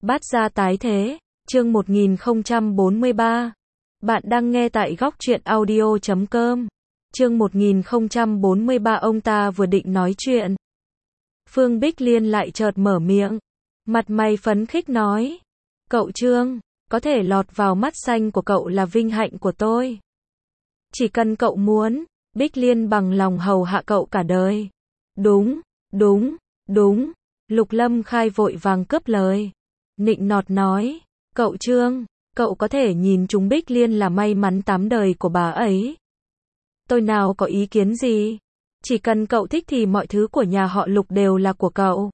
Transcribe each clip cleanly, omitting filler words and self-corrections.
Bát gia tái thế, chương 1043. Bạn đang nghe tại góc truyện audio.com. Chương 1043 ông ta vừa định nói chuyện. Phương Bích Liên lại chợt mở miệng. Mặt mày phấn khích nói. Cậu Trương, có thể lọt vào mắt xanh của cậu là vinh hạnh của tôi. Chỉ cần cậu muốn, Bích Liên bằng lòng hầu hạ cậu cả đời. Đúng. Lục Lâm Khai vội vàng cướp lời. Nịnh nọt nói, cậu Trương, cậu có thể nhìn chúng Bích Liên là may mắn 8 đời của bà ấy. Tôi nào có ý kiến gì, chỉ cần cậu thích thì mọi thứ của nhà họ Lục đều là của cậu.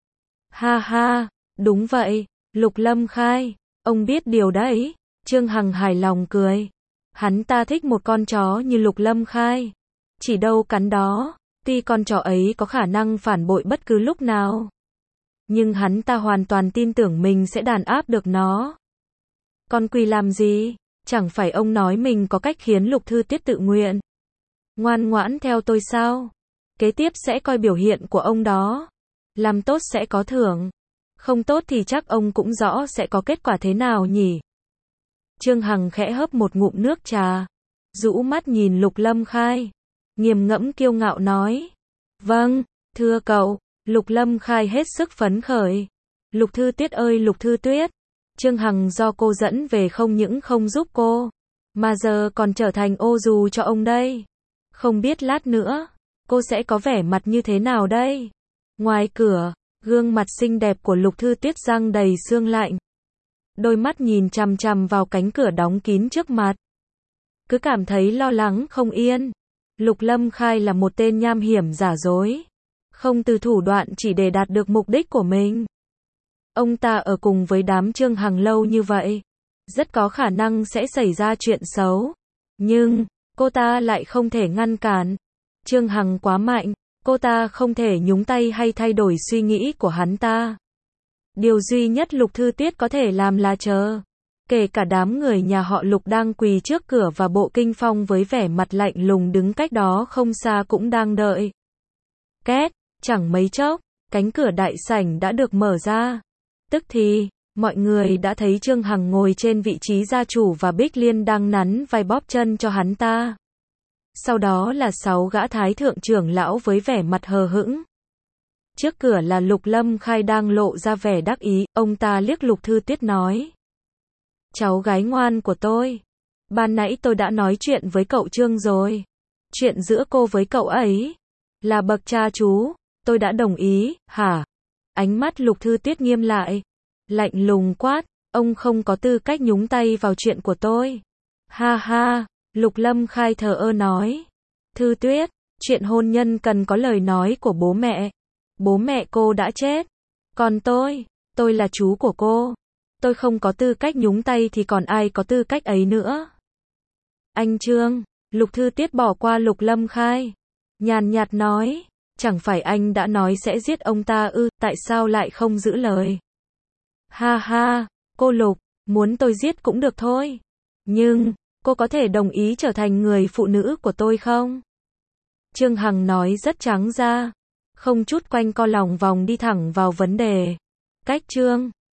Ha ha, đúng vậy, Lục Lâm Khai, ông biết điều đấy. Trương Hằng hài lòng cười. Hắn ta thích một con chó như Lục Lâm Khai. Chỉ đâu cắn đó, tuy con chó ấy có khả năng phản bội bất cứ lúc nào. Nhưng hắn ta hoàn toàn tin tưởng mình sẽ đàn áp được nó. Con quỳ làm gì? Chẳng phải ông nói mình có cách khiến Lục Thư Tiết tự nguyện. Ngoan ngoãn theo tôi sao? Kế tiếp sẽ coi biểu hiện của ông đó. Làm tốt sẽ có thưởng. Không tốt thì chắc ông cũng rõ sẽ có kết quả thế nào nhỉ? Trương Hằng khẽ hớp một ngụm nước trà. Rũ mắt nhìn Lục Lâm Khai. Nghiền ngẫm kiêu ngạo nói. Vâng, thưa cậu. Lục Lâm Khai hết sức phấn khởi. Lục Thư Tuyết ơi Lục Thư Tuyết. Trương Hằng do cô dẫn về không những không giúp cô, mà giờ còn trở thành ô dù cho ông đây. Không biết lát nữa, cô sẽ có vẻ mặt như thế nào đây? Ngoài cửa, gương mặt xinh đẹp của Lục Thư Tuyết răng đầy sương lạnh. Đôi mắt nhìn chằm chằm vào cánh cửa đóng kín trước mặt. Cứ cảm thấy lo lắng không yên. Lục Lâm Khai là một tên nham hiểm giả dối. Không từ thủ đoạn chỉ để đạt được mục đích của mình. Ông ta ở cùng với đám Trương Hằng lâu như vậy, rất có khả năng sẽ xảy ra chuyện xấu. Nhưng, cô ta lại không thể ngăn cản. Trương Hằng quá mạnh, cô ta không thể nhúng tay hay thay đổi suy nghĩ của hắn ta. Điều duy nhất Lục Thư Tiết có thể làm là chờ. Kể cả đám người nhà họ Lục đang quỳ trước cửa và Bộ Kinh Phong với vẻ mặt lạnh lùng đứng cách đó không xa cũng đang đợi. Két, chẳng mấy chốc, cánh cửa đại sảnh đã được mở ra. Tức thì, mọi người đã thấy Trương Hằng ngồi trên vị trí gia chủ và Bích Liên đang nắn vai bóp chân cho hắn ta. Sau đó là 6 gã thái thượng trưởng lão với vẻ mặt hờ hững. Trước cửa là Lục Lâm Khai đang lộ ra vẻ đắc ý, ông ta liếc Lục Thư Tuyết nói. Cháu gái ngoan của tôi. Ban nãy tôi đã nói chuyện với cậu Trương rồi. Chuyện giữa cô với cậu ấy là bậc cha chú, tôi đã đồng ý, hả? Ánh mắt Lục Thư Tuyết nghiêm lại. Lạnh lùng quát, ông không có tư cách nhúng tay vào chuyện của tôi. Ha ha, Lục Lâm Khai thờ ơ nói. Thư Tuyết, chuyện hôn nhân cần có lời nói của bố mẹ. Bố mẹ cô đã chết. Còn tôi là chú của cô. Tôi không có tư cách nhúng tay thì còn ai có tư cách ấy nữa. Anh Trương, Lục Thư Tiết bỏ qua Lục Lâm Khai. Nhàn nhạt nói. Chẳng phải anh đã nói sẽ giết ông ta ư, tại sao lại không giữ lời? Ha ha, cô Lục, muốn tôi giết cũng được thôi. Nhưng, cô có thể đồng ý trở thành người phụ nữ của tôi không? Trương Hằng nói rất trắng ra, không chút quanh co lòng vòng đi thẳng vào vấn đề. Cách Trương